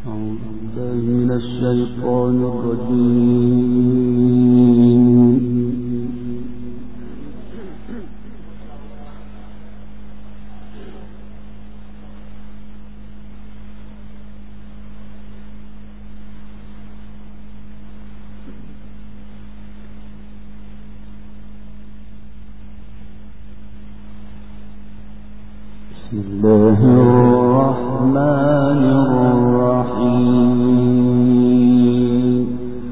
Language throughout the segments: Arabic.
من الشيطان الرجيم. بسم الله الرحمن الرحيم.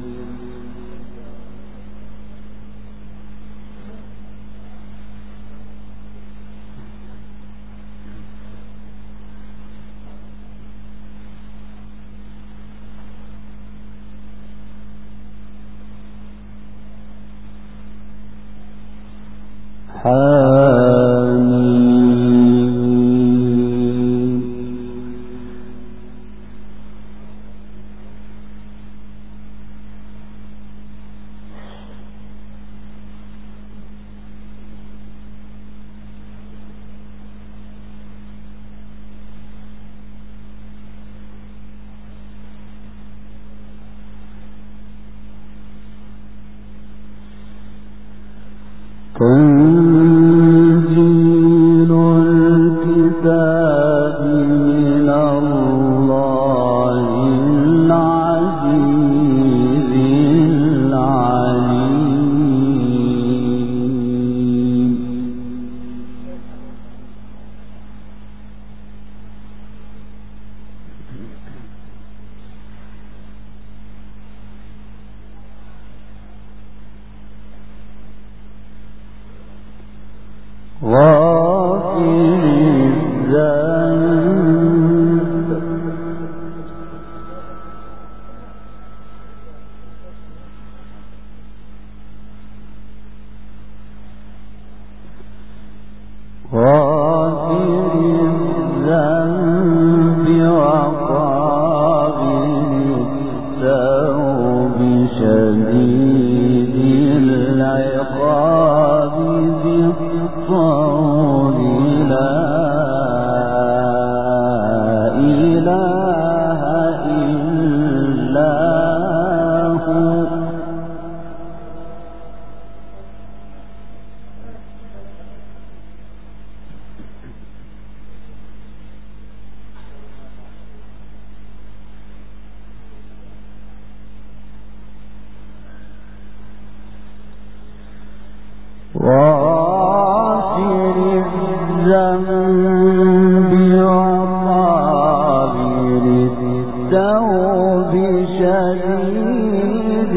تنزيل الكتاب من الله العزيز العليم. غافر الذنب وقابل التوب شديد العقاب ذي الطول لا إله إلا هو. غافر الذنب وقابل التوب شديد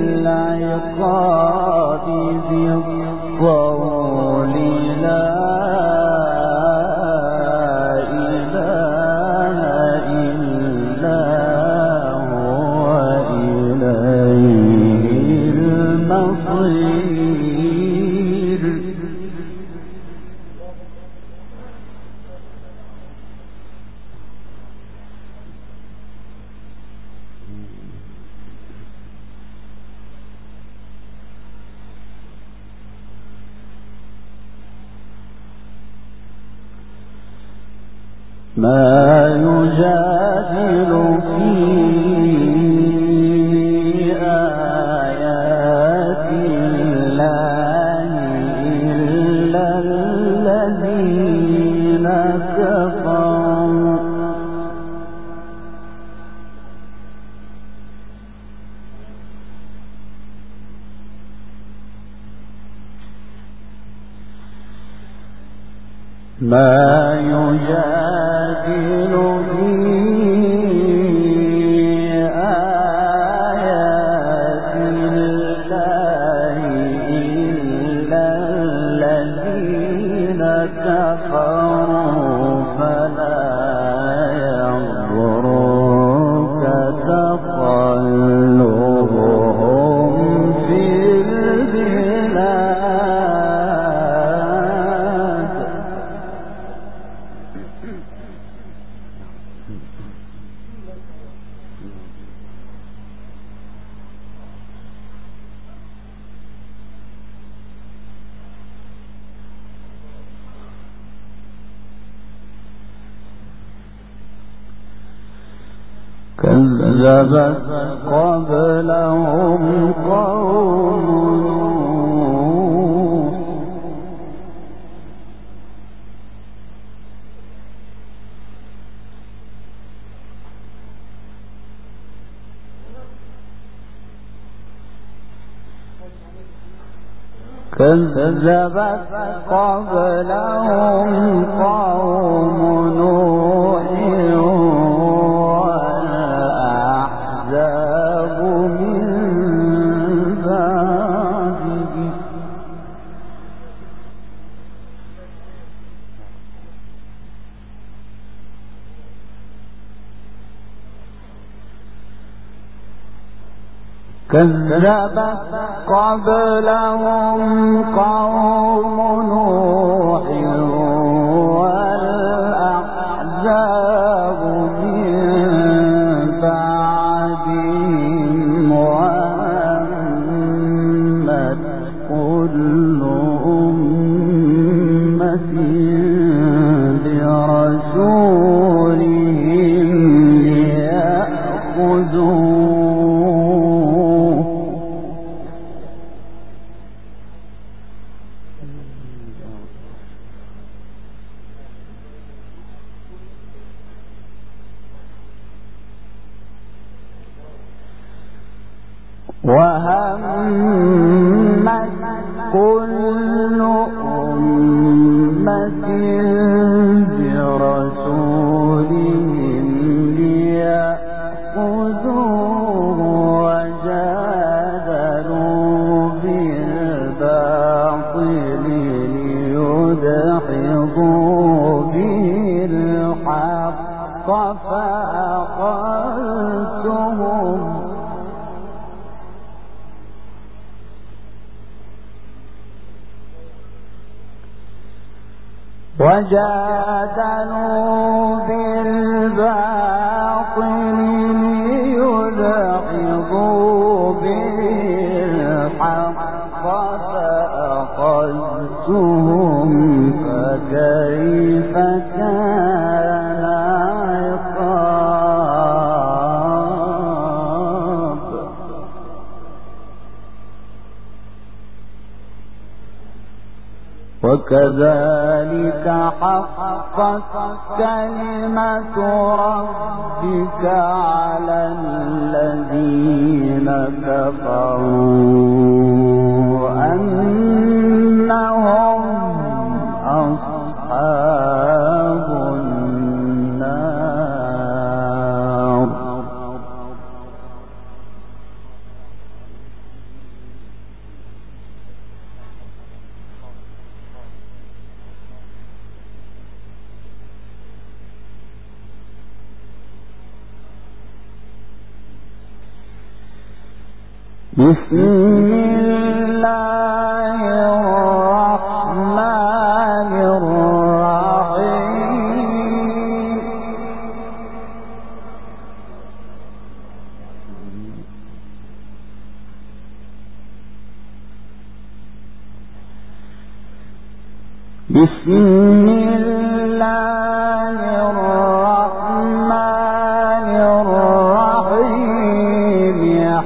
العقاب ذي الطول لا إله إلا هو إليه المصير. ما يجادل في آيات الله إلا الذين كفروا ما يجادل في آيات الله إلا الذين كفروا فلا يغرك تقلبهم في البلاد. كذبت قبلهم قوم نوح كذبت قبلهم قوم نوح والأحزاب من بعده كذبت قبلهم قوم نوح والأحزاب من بعدهم وهمت كل أمة برسولهم ليأخذوه وهمت كل أمة برسولهم ليأخذوه وجادلوا بالباطل ليدحضوا به الحق فأخذتهم وجادلوا بالباطل ليدحضوا به الحق فأخذتهم فكيف كان عقاب وكذلك حقت كلمة ربك على الذين كفروا أنهم أصحاب النار بسم الله الرحمن الرحيم بسم الله الرحمن الرحيم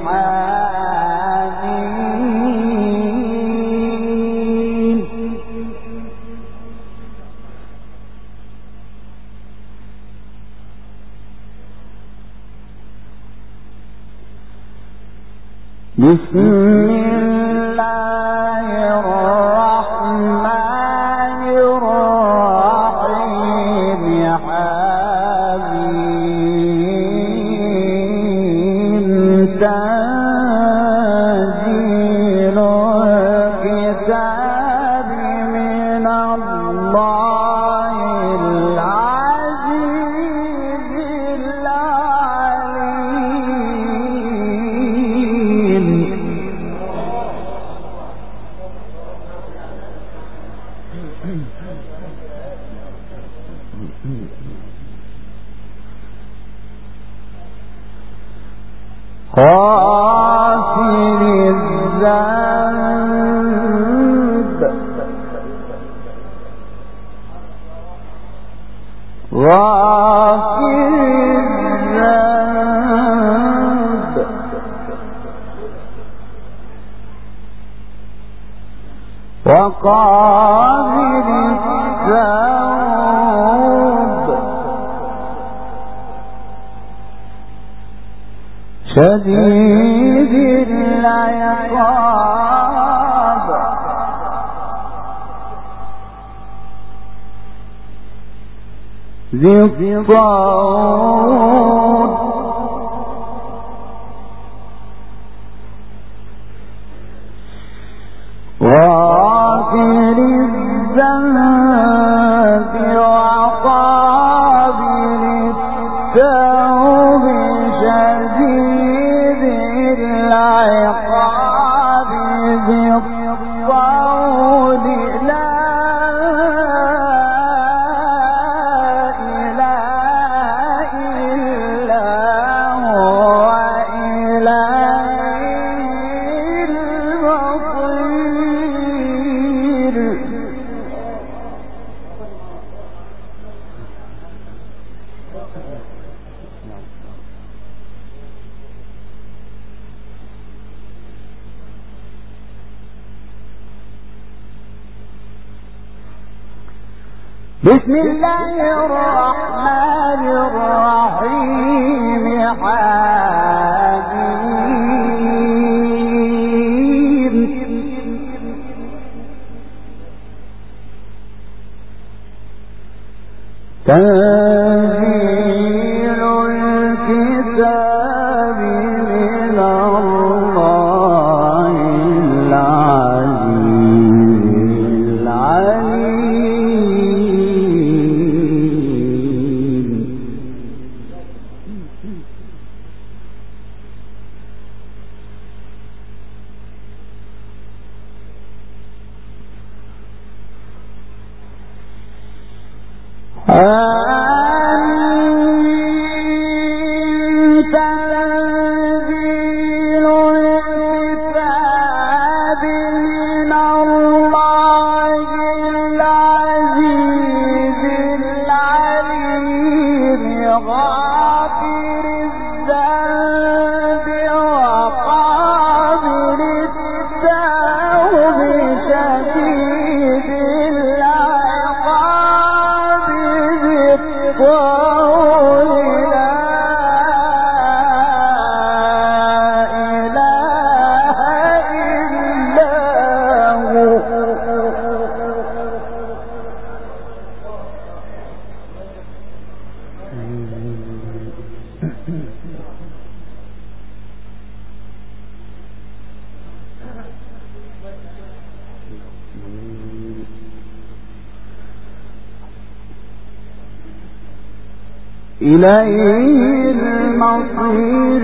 بسم الله الرحمن الرحيم حميم تنزيل الكتاب من الله العزيز العليم غافر الذنب غافر الذنب وقابل التوب شديد العقاب ذي الطول غافر الذنب وقابل التوب شديد العقاب ذي الطول لا إله إلا هو إليه المصير بسم الله الرحمن الرحيم حميم تنزيل الكتاب من الله العزيز العليم تنزيل الكتاب من الله العزيز العليم غافر الذنب وقابل التوب شديد العقاب ذي الطول لا إله إلا هو إليه المصير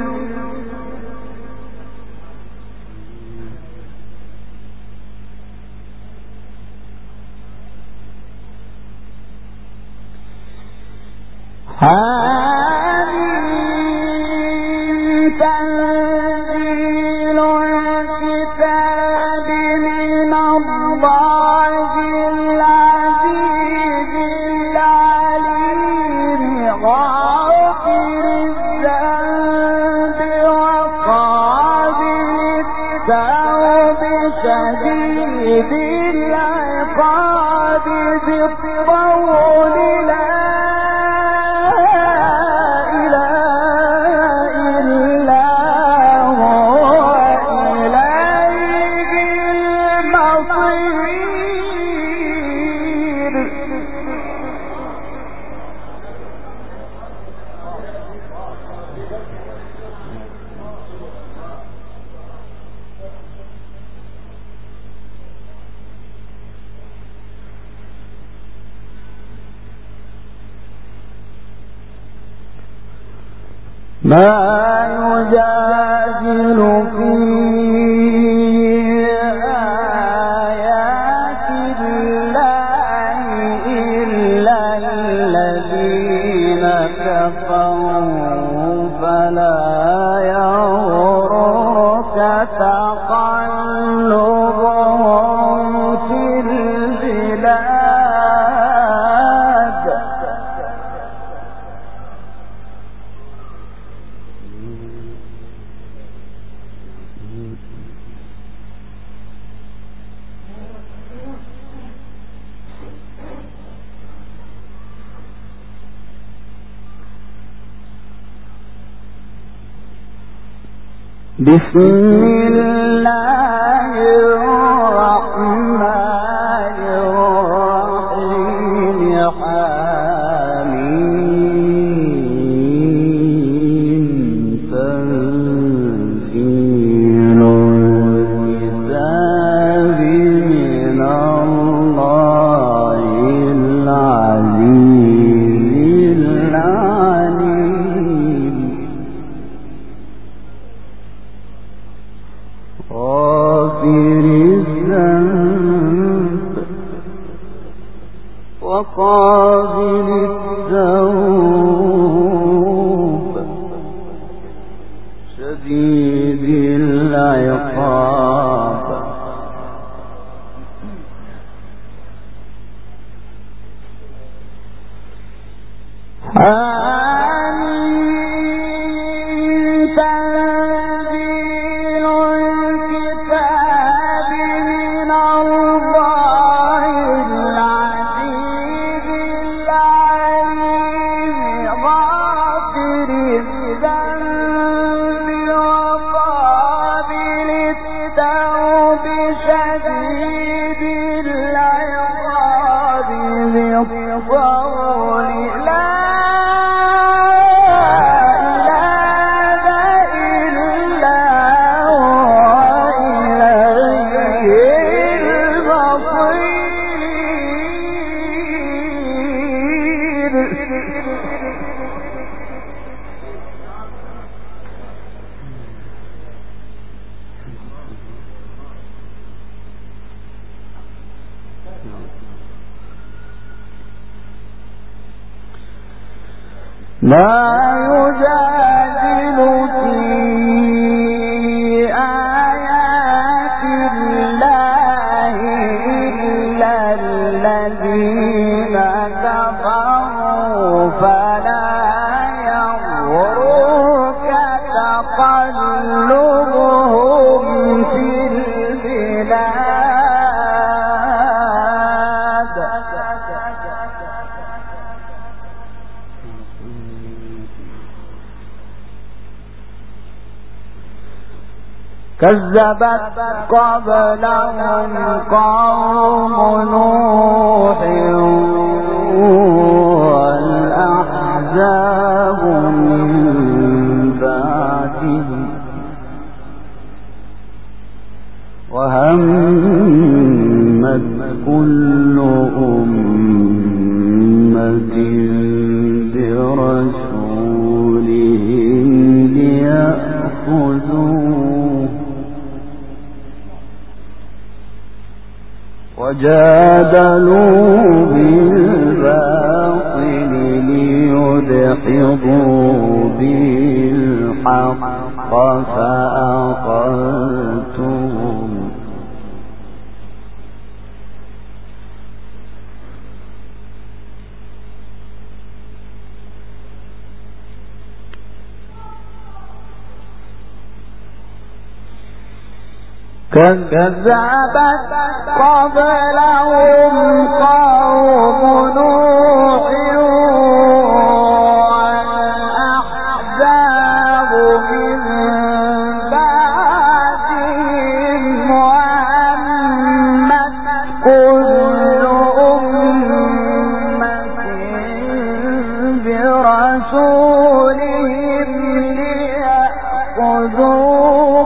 حميم تنزيل الكتاب من الله العزيز العليم غافر الذنب وقابل التوب شديد العقاب ذي الطول لا إله إلا هو إليه المصير ما يجادل في آيات الله إلا الذين كفروا فلا يغرك تقلبهم في البلاد بسم الله الرحمن الرحيم حميم تنزيل الكتاب من الله العزيز العليم غافر الذنب وقابل التوب شديد العقاب لا يجادل في آيات الله إلا الذين كفروا فلا يغرك تقلبهم في البلاد كذبت قبلهم قوم نوح والأحزاب من بعدهم وهمت كل أمة برسولهم ليأخذوه وجادلوا بالباطل ليدحضوا بالحق فأخذتهم كذبت قبلهم قوم نوح والأحزاب من بعدهم وهمت كل أمة برسولهم ليأخذوه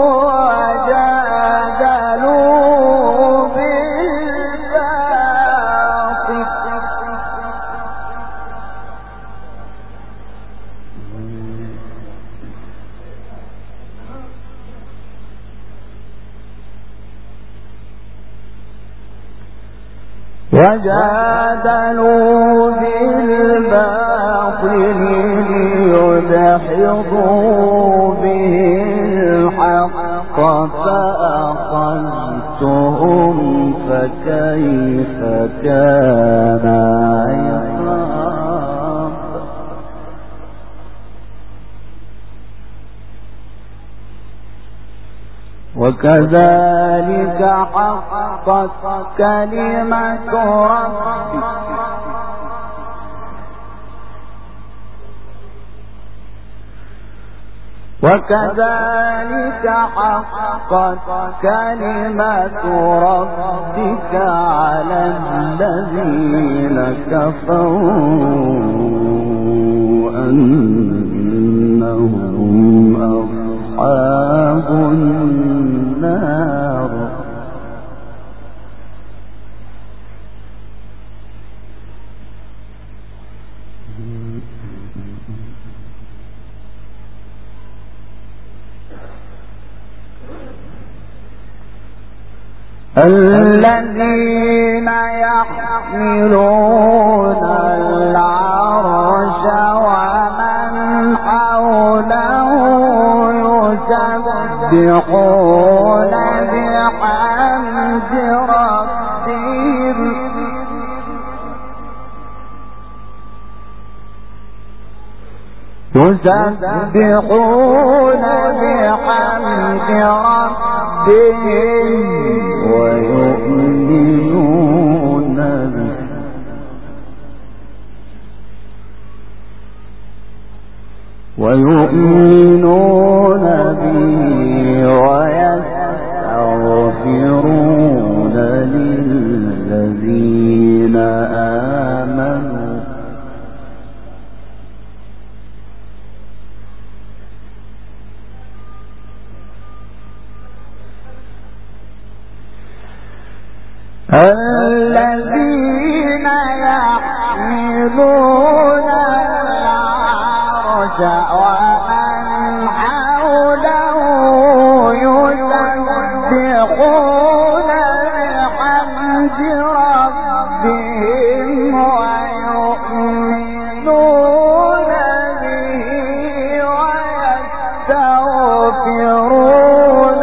وجادلوا بالباطل ليدحضوا به الحق فأخذتهم فكيف كان عقاب وكذلك حقت كلمة ربك وكذلك حقت كلمة ربك على الذين كفروا أنهم أصحاب النار. الذين يحملون العرش ومن حوله يسبحون بحمد ربهم ويؤمنون به ويستغفرون للذين آمنوا الذين يحملون العرش ومن حوله يسبحون بحمد ربهم ويؤمنون به ويستغفرون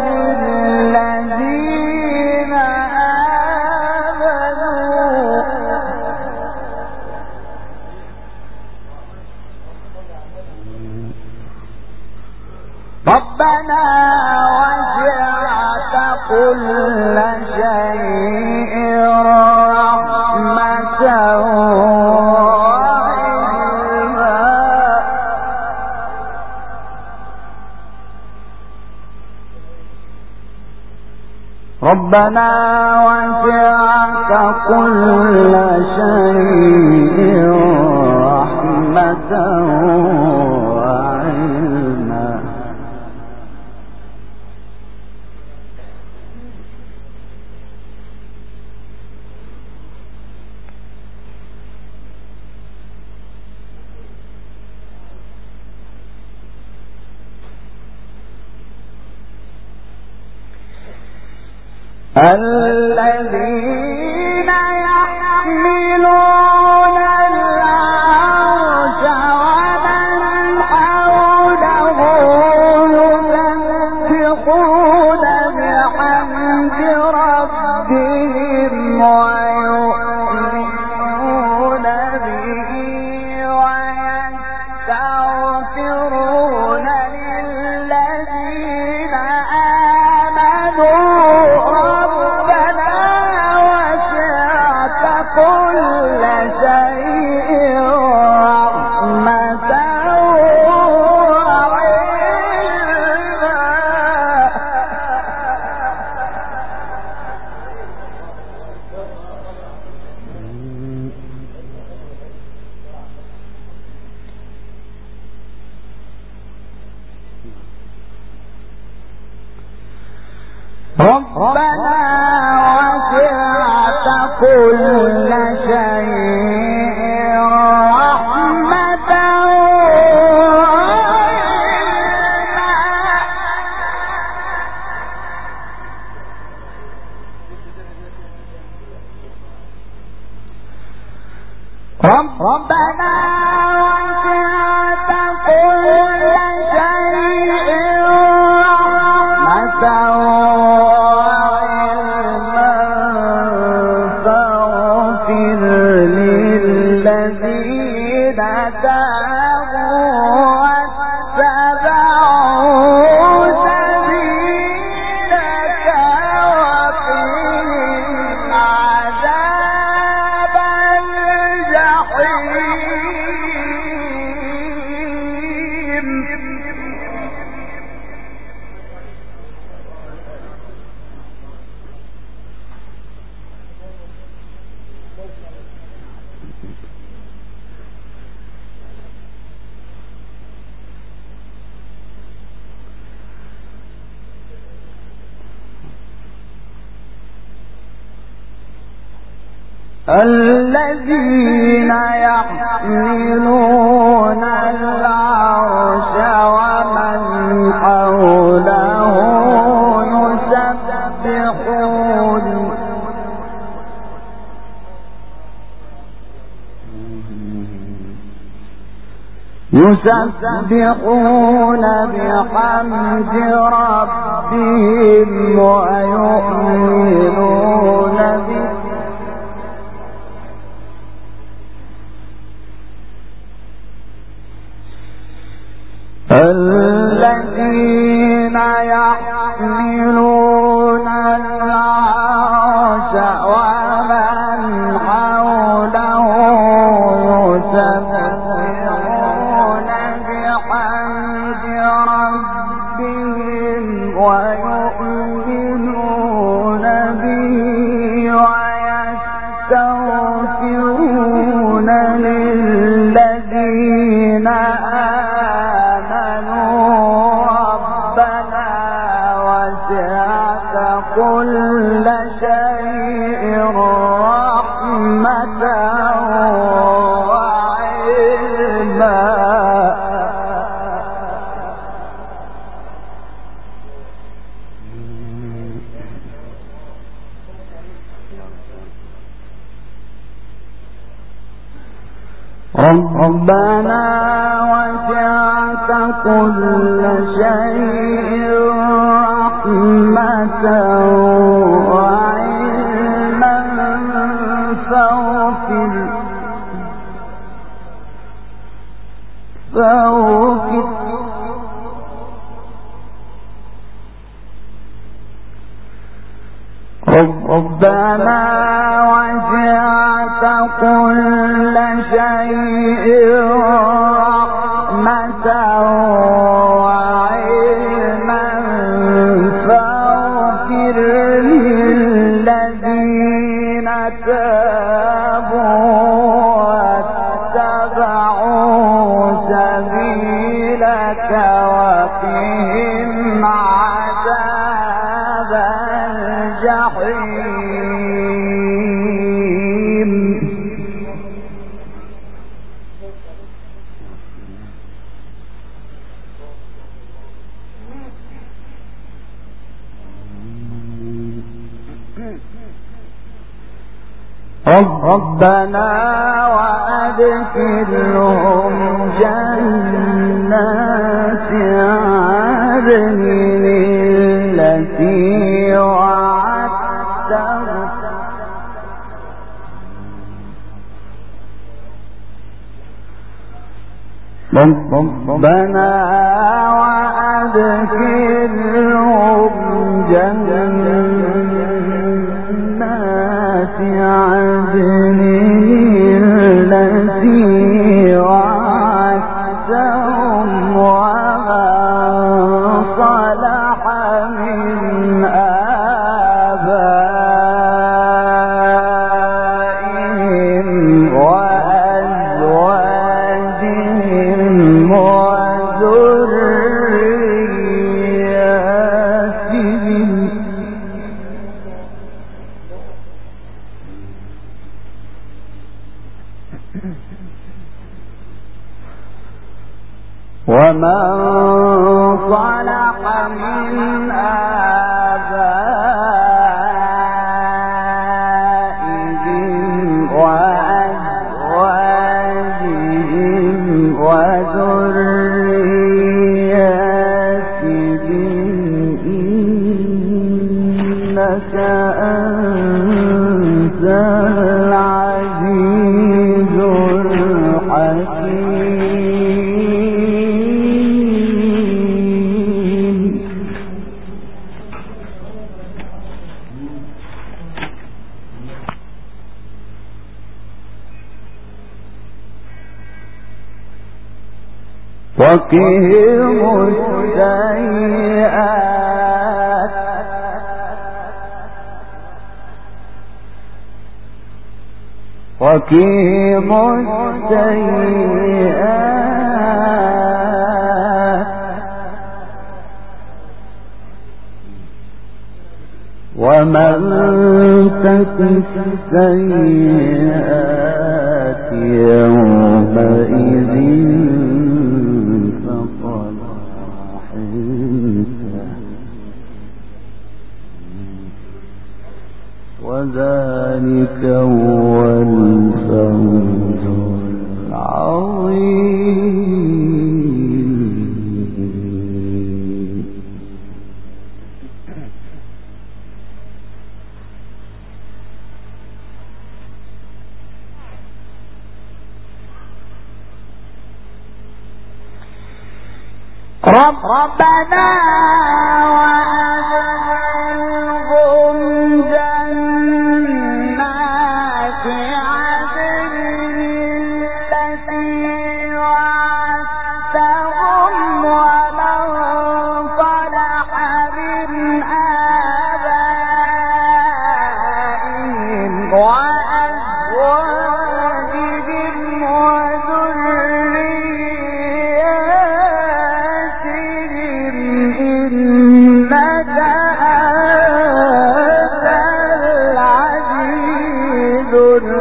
للذين ربنا وسعت كل شيء رحمة وعلما ربنا وسعت كل شيء رحمة وعلما الذين يحملون العرش ومن حوله يسبحون بحمد ربهم ويؤمنون به ويستغفرون للذين آمنوا كل شيء رحمة وعلما ربنا وسعت كل شيء رحمة ربنا وسعت كل شيء رحمة للذين تابوا واتبعوا سبيلك وقهم عذاب الجحيم الذين يحملون العرش ومن حوله يسبحون بحمد ربهم ويؤمنون به الذين يحملون العرش ومن حوله يسبحون بحمد ربهم ويؤمنون به ويستغفرون للذين كل شيء رحمة وعلما ربنا وسعت كل شيء رحمة وعلما فاغفر ربنا وسعت كل شيء رحمة وعلما فاغفر للذين تابوا واتبعوا سبيلك وقهم عذاب الجحيم ربنا وأدخلهم جنات عدن التي وعدتهم ربنا وأدخلهم جنات عدن التي وعدتهم ومن صلح من آبائهم وأزواجهم وذرياتهم ومن صلح من آبائهم وأزواجهم وذرياتهم إنك أنت العزيز الحكيم وقهم السيئات ومن تزكى حسبت السيئات يومئذ فقد رحمته وذلك هو الفوز العظيم. ربنا وأدخلهم جنات عدن التي وعدتهم ومن صلح من آبائهم وأزواجهم وذرياتهم إنك أنت العزيز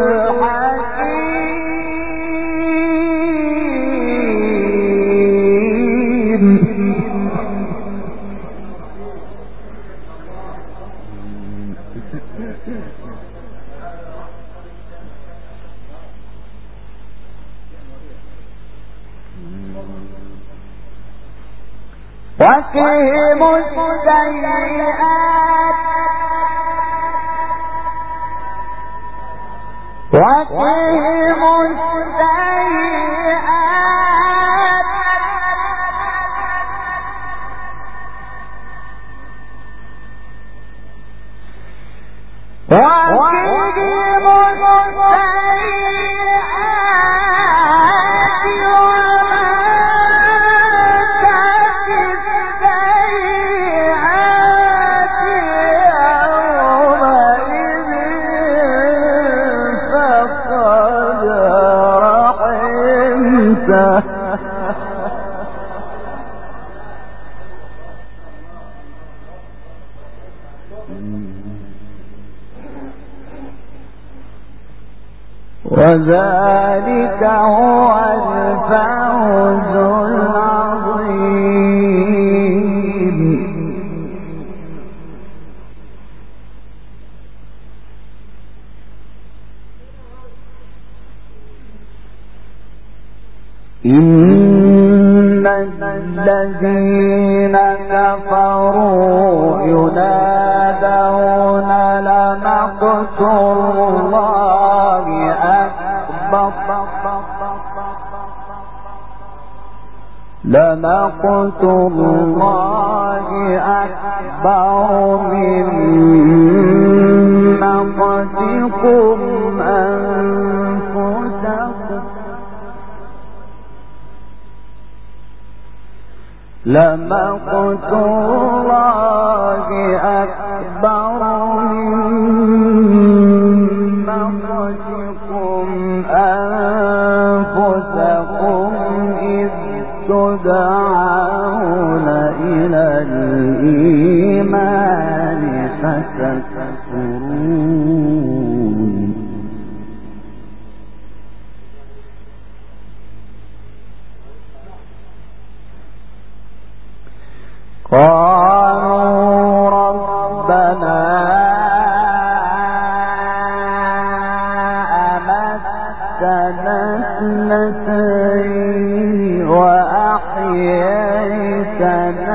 وقهم السيئات وذلك هو الفوز العظيم. إن الذين كفروا ينادون لمقت الله أكبر لمقت الله أكبر من مقتكم أنفسكم لمقت الله أكبر من مقتكم أنفسكم إذ تدعون إلى الإيمان فتكفرون. قالوا ربنا أمتنا اثنتين وأحييتنا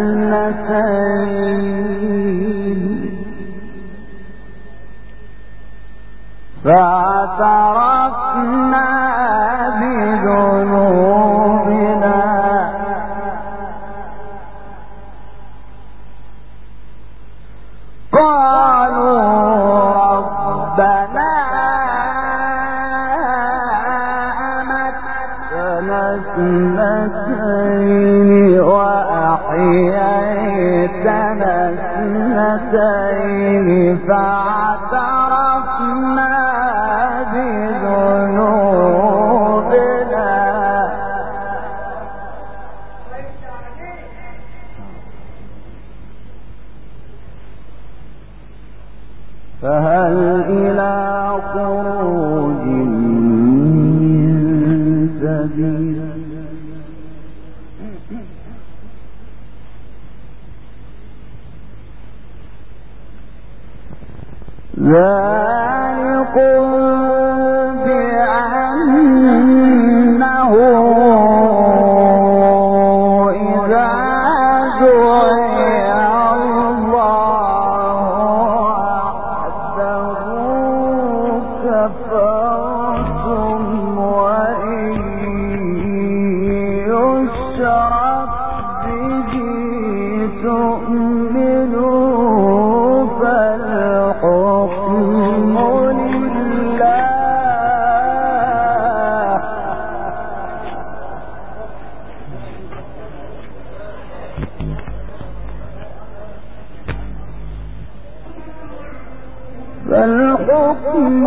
اثنتين فاعترفنا بذنوبنا قالوا ربنا أمتنا اثنتين وأحييتنا اثنتين فاعترفنا بذنوبنا فهل خروج من سبيل ذلكم بأنه إذا دعي الله وحده كفرتم وإن يشرك به تؤمنوا فالحكم لله فالحكم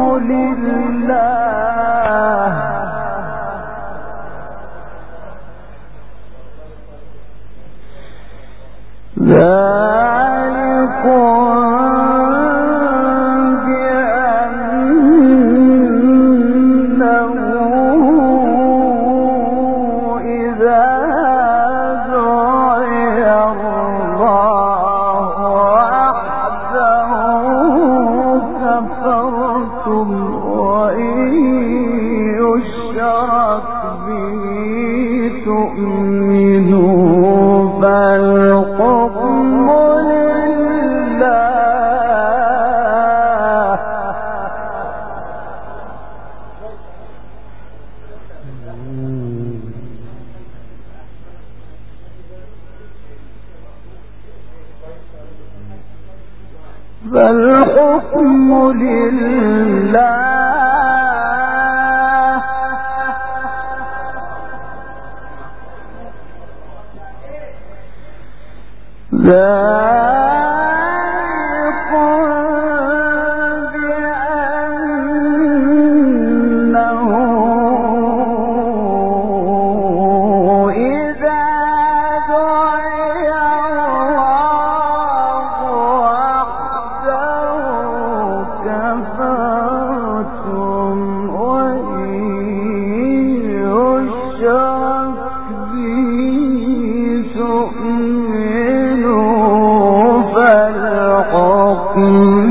لله ذلكم بأنه إذا دعي الله وحده كفرتم وإن يشرك به تؤمنوا فالحكم لله فالحكم لله ذلكم بأنه إذا دعي الله وحده كفرتم وإن يشرك به تؤمنوا فالحكم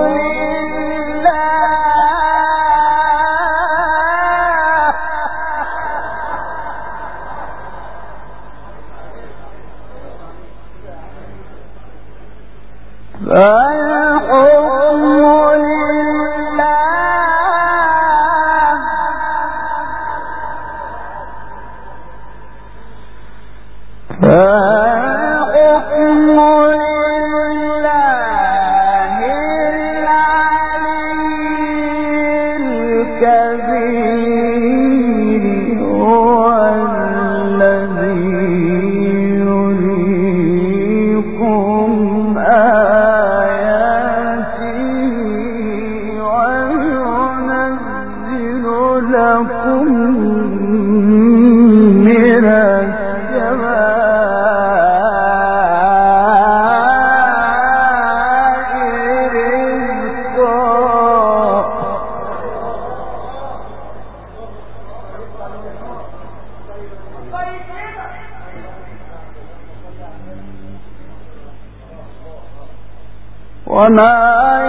وما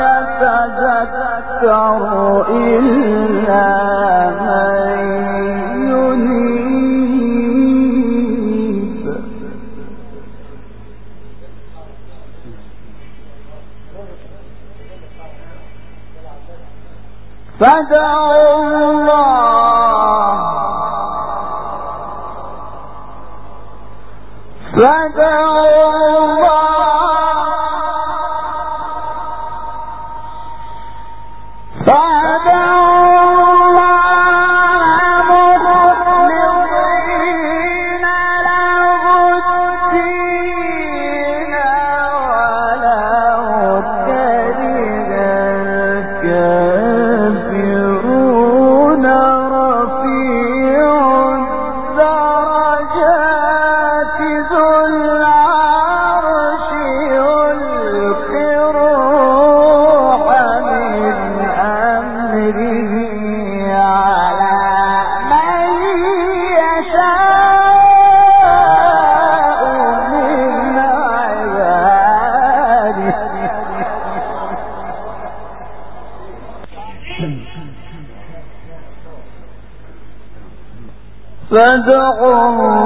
يتذكر إلا من ينيب فادعوا الله رفيع الدرجات ذو العرش فادعوا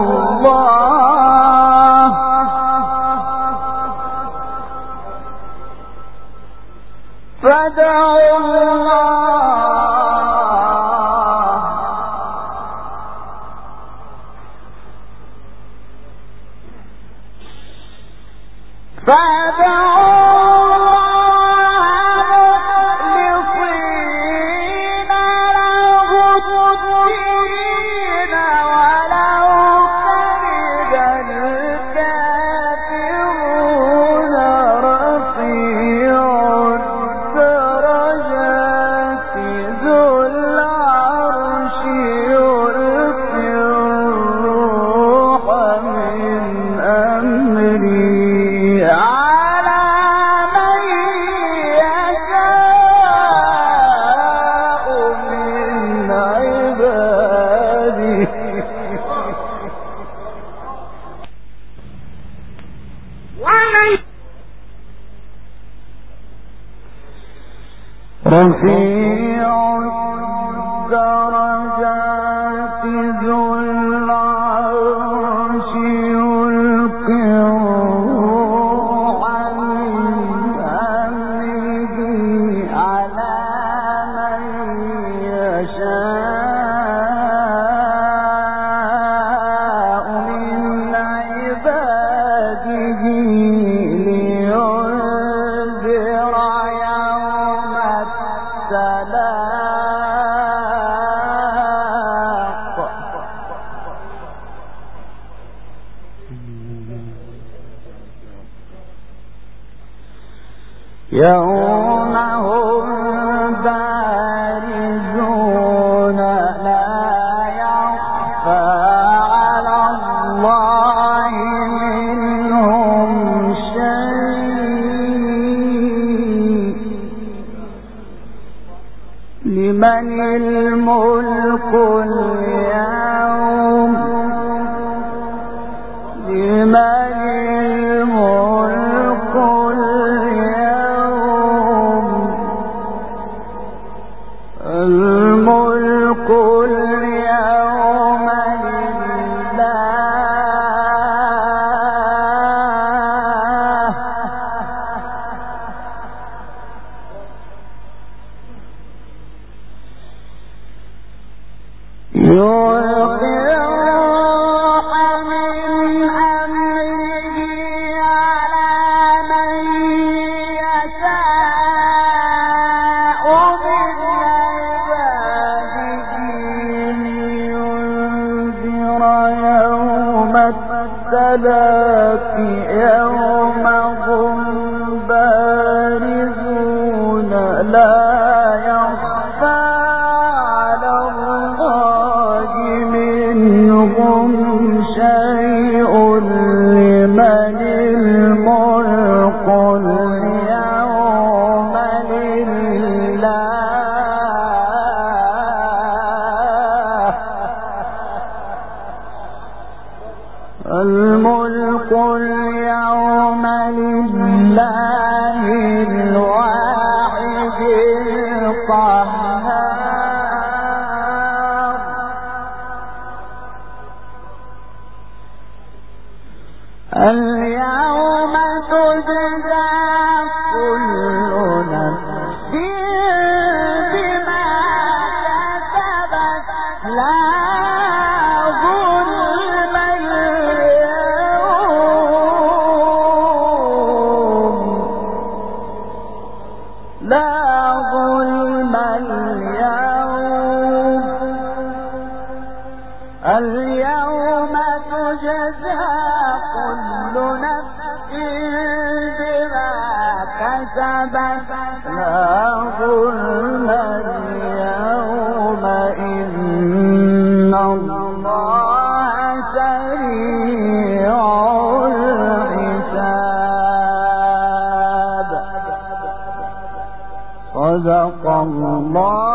الله فادعوا الله رفيع الدرجات ذو العرش يلقي الروح من أمره على من يشاء من عباده لينذر يوم التلاق يوم هم بارزون لا يخفى على الله منهم شيء لمن الملك اليوم لمن الملك اليوم الملك اليوم يلقي الروح من أمره على من يشاء من عباده لينذر يوم التلاق يوم هم بارزون لا يخفى على الله منهم شيء لمن الملك اليوم لله الملك اليوم لله الواحد القهار اليوم تجزى كل نفس بما كسبت لا ظلم اليوم لا ظلم اليوم اليوم تجزى كل نفس بما كسبت لا ظلم اليوم إن الله سريع الحساب صدق الله